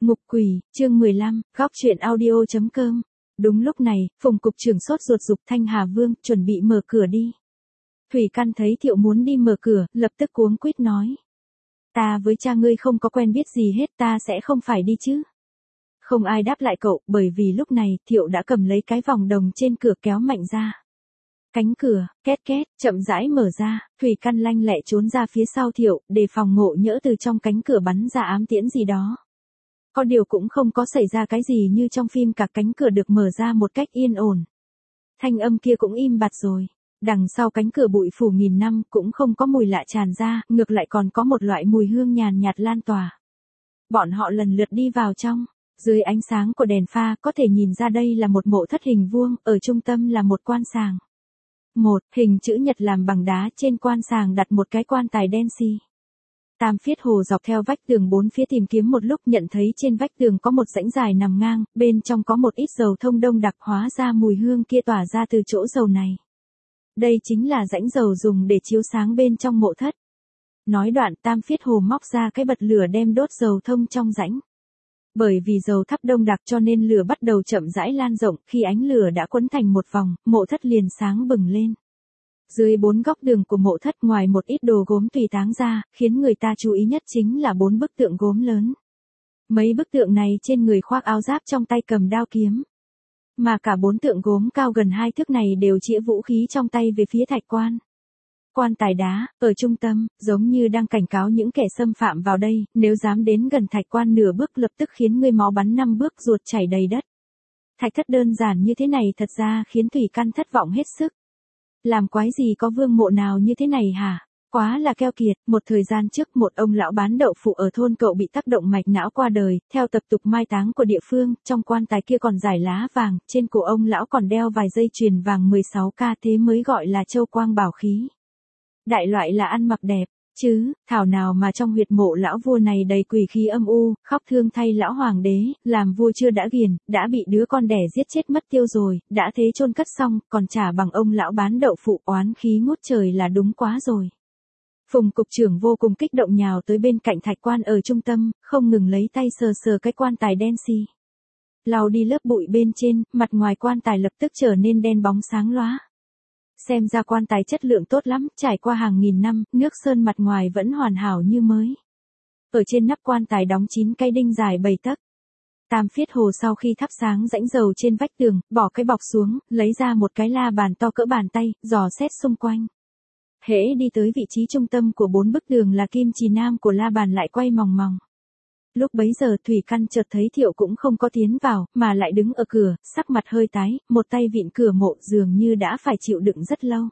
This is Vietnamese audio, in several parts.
Ngục quỷ, chương 15, góc truyện audio.com. Đúng lúc này, Phùng cục trưởng sốt ruột giục Thanh Hà Vương, chuẩn bị mở cửa đi. Thủy Căn thấy Thiệu muốn đi mở cửa, lập tức cuống quýt nói. Ta với cha ngươi không có quen biết gì hết, ta sẽ không phải đi chứ. Không ai đáp lại cậu, bởi vì lúc này, Thiệu đã cầm lấy cái vòng đồng trên cửa kéo mạnh ra. Cánh cửa, két két, chậm rãi mở ra, Thủy Căn lanh lẹ trốn ra phía sau Thiệu, để phòng ngộ nhỡ từ trong cánh cửa bắn ra ám tiễn gì đó. Có điều cũng không có xảy ra cái gì như trong phim, cả cánh cửa được mở ra một cách yên ổn. Thanh âm kia cũng im bặt rồi. Đằng sau cánh cửa bụi phủ nghìn năm cũng không có mùi lạ tràn ra, ngược lại còn có một loại mùi hương nhàn nhạt lan tỏa. Bọn họ lần lượt đi vào trong. Dưới ánh sáng của đèn pha có thể nhìn ra đây là một mộ thất hình vuông, ở trung tâm là một quan sàng. Một hình chữ nhật làm bằng đá, trên quan sàng đặt một cái quan tài đen xì. Tam Phiết Hồ dọc theo vách tường bốn phía tìm kiếm một lúc, nhận thấy trên vách tường có một rãnh dài nằm ngang, bên trong có một ít dầu thông đông đặc, hóa ra mùi hương kia tỏa ra từ chỗ dầu này. Đây chính là rãnh dầu dùng để chiếu sáng bên trong mộ thất. Nói đoạn, Tam Phiết Hồ móc ra cái bật lửa đem đốt dầu thông trong rãnh. Bởi vì dầu thắp đông đặc cho nên lửa bắt đầu chậm rãi lan rộng, khi ánh lửa đã quấn thành một vòng, mộ thất liền sáng bừng lên. Dưới bốn góc tường của mộ thất, ngoài một ít đồ gốm tùy táng ra, khiến người ta chú ý nhất chính là 4 bức tượng gốm lớn. Mấy bức tượng này trên người khoác áo giáp, trong tay cầm đao kiếm. Mà cả 4 tượng gốm cao gần 2 thước này đều chĩa vũ khí trong tay về phía thạch quan. Quan tài đá, ở trung tâm, giống như đang cảnh cáo những kẻ xâm phạm vào đây, nếu dám đến gần thạch quan nửa bước lập tức khiến ngươi máu bắn 5 bước, ruột chảy đầy đất. Thạch thất đơn giản như thế này thật ra khiến Thủy Căn thất vọng hết sức. Làm quái gì có vương mộ nào như thế này hả? Quá là keo kiệt. Một thời gian trước, một ông lão bán đậu phụ ở thôn cậu bị tác động mạch não qua đời, theo tập tục mai táng của địa phương, trong quan tài kia còn rải lá vàng, trên cổ ông lão còn đeo vài dây chuyền vàng 16K, thế mới gọi là châu quang bảo khí. Đại loại là ăn mặc đẹp, chứ, thảo nào mà trong huyệt mộ lão vua này đầy quỷ khí âm u, khóc thương thay lão hoàng đế, làm vua chưa đã ghiền, đã bị đứa con đẻ giết chết mất tiêu rồi, đã thế chôn cất xong, còn trả bằng ông lão bán đậu phụ, oán khí ngút trời là đúng quá rồi. Phùng cục trưởng vô cùng kích động nhào tới bên cạnh thạch quan ở trung tâm, không ngừng lấy tay sờ sờ cái quan tài đen xì. Lau đi lớp bụi bên trên, mặt ngoài quan tài lập tức trở nên đen bóng sáng lóa. Xem ra quan tài chất lượng tốt lắm, trải qua hàng nghìn năm, nước sơn mặt ngoài vẫn hoàn hảo như mới. Ở trên nắp quan tài đóng 9 cây đinh dài 7 tấc. Tam Phiết Hồ sau khi thắp sáng rãnh dầu trên vách tường, bỏ cái bọc xuống, lấy ra một cái la bàn to cỡ bàn tay, dò xét xung quanh. Hễ đi tới vị trí trung tâm của 4 bức tường là kim chì nam của la bàn lại quay mòng mòng. Lúc bấy giờ Thủy Căn chợt thấy Thiệu cũng không có tiến vào, mà lại đứng ở cửa, sắc mặt hơi tái, một tay vịn cửa mộ, dường như đã phải chịu đựng rất lâu.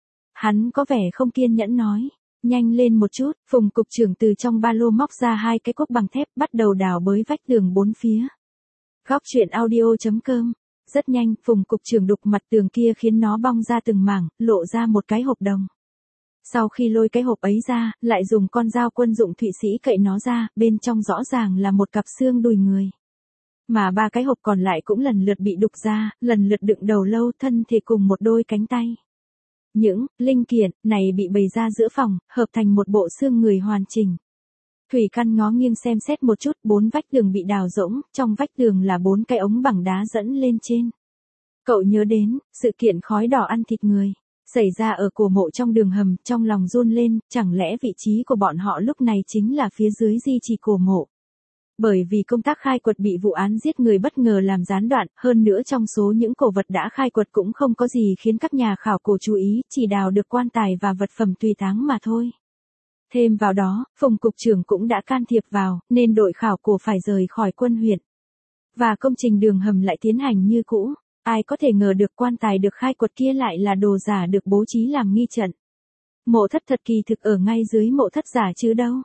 Hắn có vẻ không kiên nhẫn nói, nhanh lên một chút. Phùng cục trưởng từ trong ba lô móc ra 2 cái cuốc bằng thép, bắt đầu đào bới vách tường bốn phía. Góc truyện audio.com. Rất nhanh, Phùng cục trưởng đục mặt tường kia khiến nó bong ra từng mảng, lộ ra một cái hộp đồng. Sau khi lôi cái hộp ấy ra, lại dùng con dao quân dụng Thụy Sĩ cậy nó ra, bên trong rõ ràng là một cặp xương đùi người. Mà 3 cái hộp còn lại cũng lần lượt bị đục ra, lần lượt đựng đầu lâu, thân thể cùng một đôi cánh tay. Những linh kiện này bị bày ra giữa phòng, hợp thành một bộ xương người hoàn chỉnh. Thủy Căn ngó nghiêng xem xét một chút, 4 vách tường bị đào rỗng, trong vách tường là 4 cái ống bằng đá dẫn lên trên. Cậu nhớ đến sự kiện khói đỏ ăn thịt người xảy ra ở cổ mộ trong đường hầm, trong lòng run lên, chẳng lẽ vị trí của bọn họ lúc này chính là phía dưới di chỉ cổ mộ. Bởi vì công tác khai quật bị vụ án giết người bất ngờ làm gián đoạn, hơn nữa trong số những cổ vật đã khai quật cũng không có gì khiến các nhà khảo cổ chú ý, chỉ đào được quan tài và vật phẩm tùy táng mà thôi. Thêm vào đó, Phùng cục trưởng cũng đã can thiệp vào, nên đội khảo cổ phải rời khỏi quân huyện. Và công trình đường hầm lại tiến hành như cũ. Ai có thể ngờ được quan tài được khai quật kia lại là đồ giả được bố trí làm nghi trận. Mộ thất thật kỳ thực ở ngay dưới mộ thất giả chứ đâu.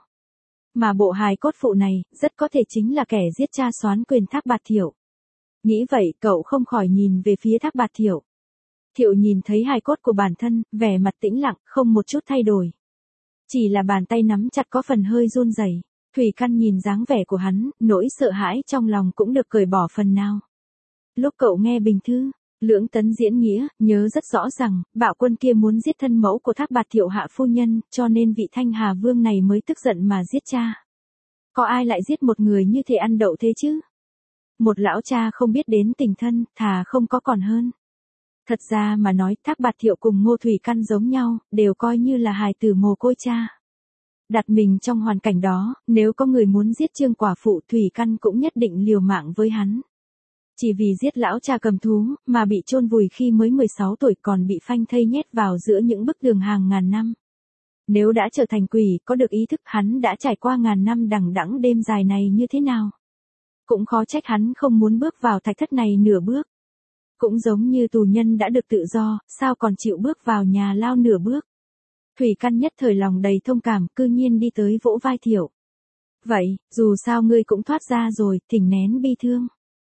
Mà bộ hài cốt phụ này, rất có thể chính là kẻ giết cha soán quyền Thác Bạt Thiệu. Nghĩ vậy, cậu không khỏi nhìn về phía Thác Bạt Thiệu. Thiệu nhìn thấy hài cốt của bản thân, vẻ mặt tĩnh lặng, không một chút thay đổi. Chỉ là bàn tay nắm chặt có phần hơi run rẩy. Thủy Căn nhìn dáng vẻ của hắn, nỗi sợ hãi trong lòng cũng được cởi bỏ phần nào. Lúc cậu nghe bình thư, Lưỡng Tấn diễn nghĩa, nhớ rất rõ rằng, bạo quân kia muốn giết thân mẫu của Thác Bạt Thiệu hạ phu nhân, cho nên vị Thanh Hà Vương này mới tức giận mà giết cha. có ai lại giết một người như thế ăn đậu thế chứ? Một lão cha không biết đến tình thân, thà không có còn hơn. Thật ra mà nói, Thác Bạt Thiệu cùng Ngô Thủy Căn giống nhau, đều coi như là hài tử mồ côi cha. Đặt mình trong hoàn cảnh đó, nếu có người muốn giết Trương quả phụ, Thủy Căn cũng nhất định liều mạng với hắn. Chỉ vì giết lão cha cầm thú, mà bị chôn vùi khi mới 16 tuổi, còn bị phanh thây nhét vào giữa những bức tường hàng ngàn năm. Nếu đã trở thành quỷ, có được ý thức hắn đã trải qua ngàn năm đằng đẵng đêm dài này như thế nào. Cũng khó trách hắn không muốn bước vào thạch thất này nửa bước. Cũng giống như tù nhân đã được tự do, sao còn chịu bước vào nhà lao nửa bước. Thủy Căn nhất thời lòng đầy thông cảm, cư nhiên đi tới vỗ vai Thiệu. Vậy, dù sao ngươi cũng thoát ra rồi, thỉnh nén bi thương.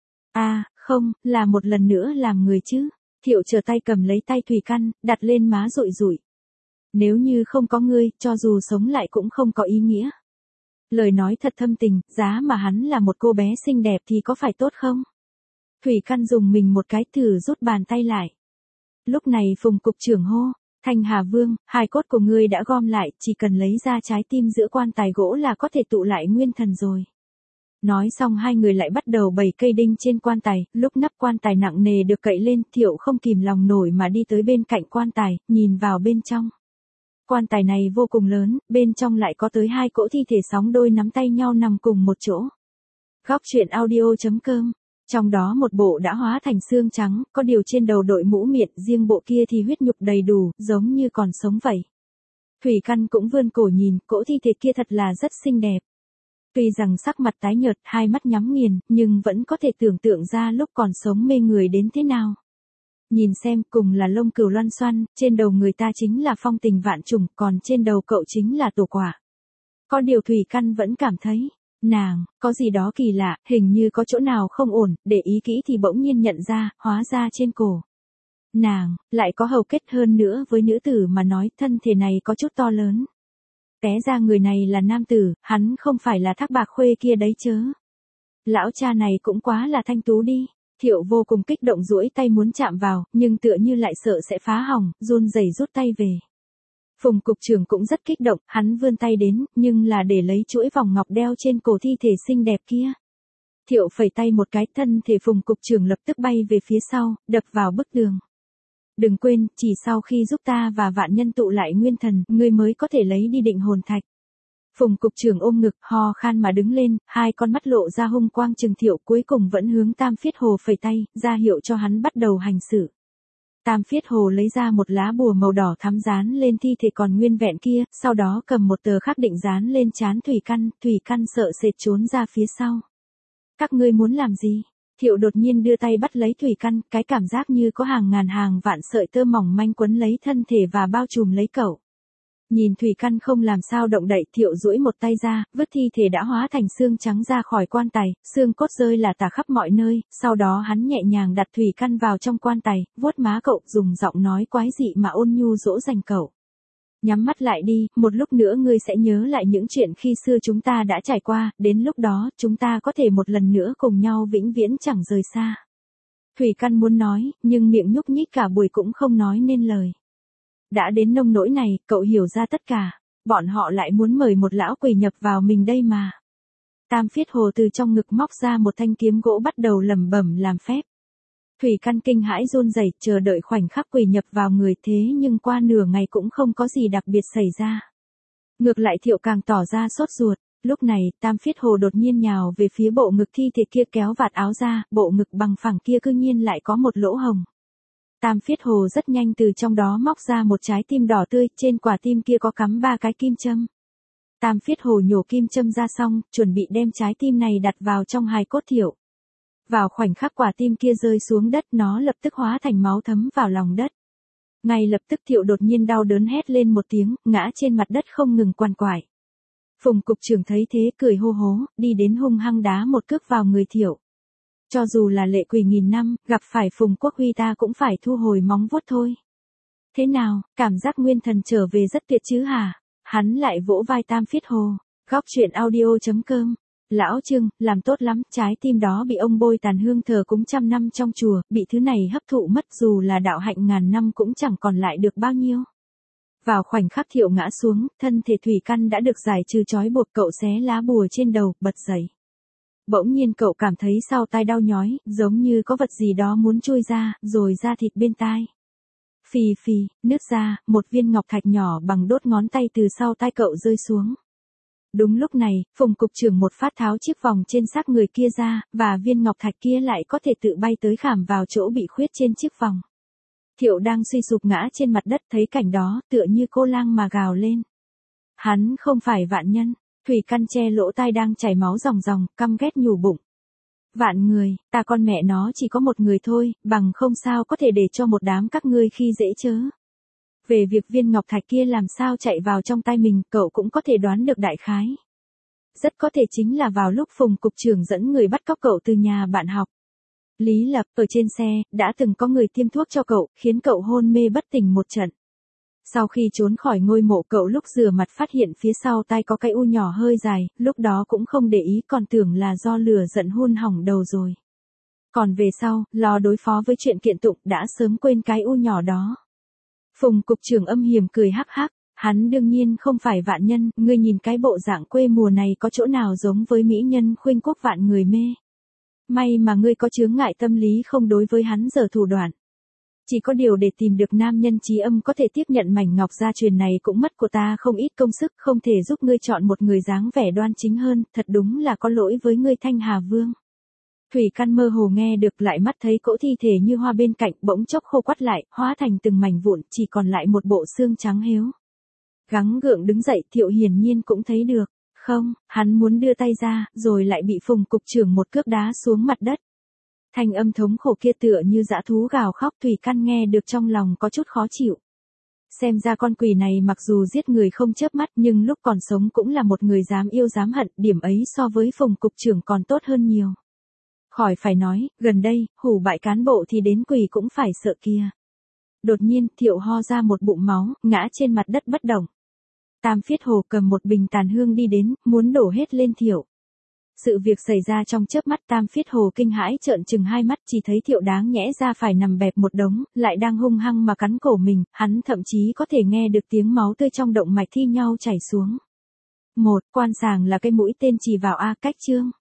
Không, là một lần nữa làm người chứ. Thiệu trở tay cầm lấy tay Thủy Căn, đặt lên má rụi rụi. Nếu như không có ngươi, cho dù sống lại cũng không có ý nghĩa. Lời nói thật thâm tình, giá mà hắn là một cô bé xinh đẹp thì có phải tốt không? Thủy Căn dùng mình một cái, thử rút bàn tay lại. Lúc này Phùng cục trưởng hô, Thanh Hà Vương, hài cốt của ngươi đã gom lại, chỉ cần lấy ra trái tim giữa quan tài gỗ là có thể tụ lại nguyên thần rồi. Nói xong hai người lại bắt đầu bày cây đinh trên quan tài, lúc nắp quan tài nặng nề được cậy lên, Thiệu không kìm lòng nổi mà đi tới bên cạnh quan tài, nhìn vào bên trong. Quan tài này vô cùng lớn, bên trong lại có tới 2 cỗ thi thể sóng đôi nắm tay nhau nằm cùng một chỗ. Góc truyện audio.com. Trong đó một bộ đã hóa thành xương trắng, có điều trên đầu đội mũ miệng, riêng bộ kia thì huyết nhục đầy đủ, giống như còn sống vậy. Thủy Căn cũng vươn cổ nhìn, cỗ thi thể kia thật là rất xinh đẹp. Tuy rằng sắc mặt tái nhợt, hai mắt nhắm nghiền, nhưng vẫn có thể tưởng tượng ra lúc còn sống mê người đến thế nào. Nhìn xem, cùng là lông cừu loăn xoăn, trên đầu người ta chính là phong tình vạn trùng, còn trên đầu cậu chính là tổ quả. Có điều Thủy Căn vẫn cảm thấy, nàng, có gì đó kỳ lạ, hình như có chỗ nào không ổn, để ý kỹ thì bỗng nhiên nhận ra, hóa ra trên cổ. Nàng, lại có hầu kết, hơn nữa với nữ tử mà nói, thân thể này có chút to lớn. Té ra người này là nam tử, hắn không phải là Thác Bạc Khuê kia đấy chớ. Lão cha này cũng quá là thanh tú đi. Thiệu vô cùng kích động duỗi tay muốn chạm vào, nhưng tựa như lại sợ sẽ phá hỏng, run rẩy rút tay về. Phùng cục trưởng cũng rất kích động, hắn vươn tay đến, nhưng là để lấy chuỗi vòng ngọc đeo trên cổ thi thể xinh đẹp kia. Thiệu phẩy tay một cái, thân thể Phùng cục trưởng lập tức bay về phía sau, đập vào bức tường. Đừng quên, chỉ sau khi giúp ta và vạn nhân tụ lại nguyên thần, ngươi mới có thể lấy đi định hồn thạch. Phùng cục trưởng ôm ngực, ho khan mà đứng lên, hai con mắt lộ ra hung quang trừng Thiệu, cuối cùng vẫn hướng Tam Phiết Hồ phẩy tay, ra hiệu cho hắn bắt đầu hành xử. Tam Phiết Hồ lấy ra một lá bùa màu đỏ thắm dán lên thi thể còn nguyên vẹn kia, sau đó cầm một tờ khác định dán lên trán Thủy Căn sợ sệt trốn ra phía sau. Các ngươi muốn làm gì? Thiệu đột nhiên đưa tay bắt lấy Thủy Căn, cái cảm giác như có hàng ngàn hàng vạn sợi tơ mỏng manh quấn lấy thân thể và bao trùm lấy cậu. Nhìn Thủy Căn không làm sao động đậy, Thiệu duỗi một tay ra, vứt thi thể đã hóa thành xương trắng ra khỏi quan tài, xương cốt rơi là tả khắp mọi nơi, sau đó hắn nhẹ nhàng đặt Thủy Căn vào trong quan tài, vuốt má cậu, dùng giọng nói quái dị mà ôn nhu dỗ dành cậu. Nhắm mắt lại đi, một lúc nữa ngươi sẽ nhớ lại những chuyện khi xưa chúng ta đã trải qua, đến lúc đó, chúng ta có thể một lần nữa cùng nhau vĩnh viễn chẳng rời xa. Thủy Căn muốn nói, nhưng miệng nhúc nhích cả buổi cũng không nói nên lời. Đã đến nông nỗi này, cậu hiểu ra tất cả, bọn họ lại muốn mời một lão quỷ nhập vào mình đây mà. Tam Phiết Hồ từ trong ngực móc ra một thanh kiếm gỗ bắt đầu lẩm bẩm làm phép. Thủy Căn kinh hãi run rẩy, chờ đợi khoảnh khắc quỷ nhập vào người, thế nhưng qua nửa ngày cũng không có gì đặc biệt xảy ra. Ngược lại Thiệu càng tỏ ra sốt ruột, lúc này Tam Phiết Hồ đột nhiên nhào về phía bộ ngực thi thể kia, kéo vạt áo ra, bộ ngực bằng phẳng kia cư nhiên lại có một lỗ hồng. Tam Phiết Hồ rất nhanh từ trong đó móc ra một trái tim đỏ tươi, trên quả tim kia có cắm 3 cái kim châm. Tam Phiết Hồ nhổ kim châm ra xong, chuẩn bị đem trái tim này đặt vào trong hài cốt Thiệu. Vào khoảnh khắc quả tim kia rơi xuống đất, nó lập tức hóa thành máu thấm vào lòng đất. Ngay lập tức Thiệu đột nhiên đau đớn hét lên một tiếng, ngã trên mặt đất không ngừng quằn quại. Phùng cục trưởng thấy thế cười hô hố, đi đến hung hăng đá một cước vào người Thiệu. Cho dù là lệ quỷ nghìn năm, gặp phải Phùng Quốc Huy ta cũng phải thu hồi móng vuốt thôi. Thế nào, cảm giác nguyên thần trở về rất tuyệt chứ hả? Hắn lại vỗ vai Tam Phiết Hồ. Góc truyện audio.com. Lão Trương, làm tốt lắm, trái tim đó bị ông bôi tàn hương thờ cúng 100 năm trong chùa, bị thứ này hấp thụ mất, dù là đạo hạnh ngàn năm cũng chẳng còn lại được bao nhiêu. Vào khoảnh khắc Thiệu ngã xuống, thân thể Thủy Căn đã được giải trừ trói buộc, cậu xé lá bùa trên đầu, bật dậy. Bỗng nhiên cậu cảm thấy sau tai đau nhói, giống như có vật gì đó muốn chui ra, rồi da thịt bên tai. Phì phì, nứt ra, một viên ngọc thạch nhỏ bằng đốt ngón tay từ sau tai cậu rơi xuống. Đúng lúc này, Phùng cục trưởng một phát tháo chiếc vòng trên xác người kia ra, và viên ngọc thạch kia lại có thể tự bay tới khảm vào chỗ bị khuyết trên chiếc vòng. Thiệu đang suy sụp ngã trên mặt đất, thấy cảnh đó, tựa như cô lang mà gào lên. Hắn không phải Vạn Nhân. Thủy Căn che lỗ tai đang chảy máu ròng ròng, căm ghét nhủ bụng. Vạn người, ta con mẹ nó chỉ có một người thôi, bằng không sao có thể để cho một đám các ngươi khi dễ chớ. Về việc viên ngọc thạch kia làm sao chạy vào trong tay mình, cậu cũng có thể đoán được đại khái. Rất có thể chính là vào lúc Phùng cục trưởng dẫn người bắt cóc cậu từ nhà bạn học. Lý Lập, ở trên xe, đã từng có người tiêm thuốc cho cậu, khiến cậu hôn mê bất tỉnh một trận. Sau khi trốn khỏi ngôi mộ, cậu lúc rửa mặt phát hiện phía sau tai có cái u nhỏ hơi dài, lúc đó cũng không để ý, còn tưởng là do lửa giận hun hỏng đầu rồi. Còn về sau, lo đối phó với chuyện kiện tụng, đã sớm quên cái u nhỏ đó. Phùng cục trưởng âm hiểm cười hắc hắc, hắn đương nhiên không phải Vạn Nhân, ngươi nhìn cái bộ dạng quê mùa này có chỗ nào giống với mỹ nhân khuynh quốc vạn người mê. May mà ngươi có chướng ngại tâm lý không đối với hắn giở thủ đoạn. Chỉ có điều để tìm được nam nhân trí âm có thể tiếp nhận mảnh ngọc gia truyền này cũng mất của ta không ít công sức, không thể giúp ngươi chọn một người dáng vẻ đoan chính hơn, thật đúng là có lỗi với ngươi Thanh Hà Vương. Thủy Căn mơ hồ nghe được, lại mắt thấy cỗ thi thể như hoa bên cạnh, bỗng chốc khô quắt lại, hóa thành từng mảnh vụn, chỉ còn lại một bộ xương trắng héo. Gắng gượng đứng dậy, Thiệu hiển nhiên cũng thấy được. Không, hắn muốn đưa tay ra, rồi lại bị Phùng cục trưởng một cước đá xuống mặt đất. Thanh âm thống khổ kia tựa như dã thú gào khóc, Thủy Căn nghe được trong lòng có chút khó chịu. Xem ra con quỷ này mặc dù giết người không chớp mắt, nhưng lúc còn sống cũng là một người dám yêu dám hận, điểm ấy so với Phùng cục trưởng còn tốt hơn nhiều. Khỏi phải nói, gần đây, hủ bại cán bộ thì đến quỷ cũng phải sợ kia. Đột nhiên, Thiệu ho ra một bụng máu, ngã trên mặt đất bất động. Tam Phiết Hồ cầm một bình tàn hương đi đến, muốn đổ hết lên Thiệu. Sự việc xảy ra trong chớp mắt, Tam Phiết Hồ kinh hãi trợn trừng hai mắt, chỉ thấy Thiệu đáng nhẽ ra phải nằm bẹp một đống, lại đang hung hăng mà cắn cổ mình, hắn thậm chí có thể nghe được tiếng máu tươi trong động mạch thi nhau chảy xuống. Quan sàng là cái mũi tên chỉ vào A Cách Trương.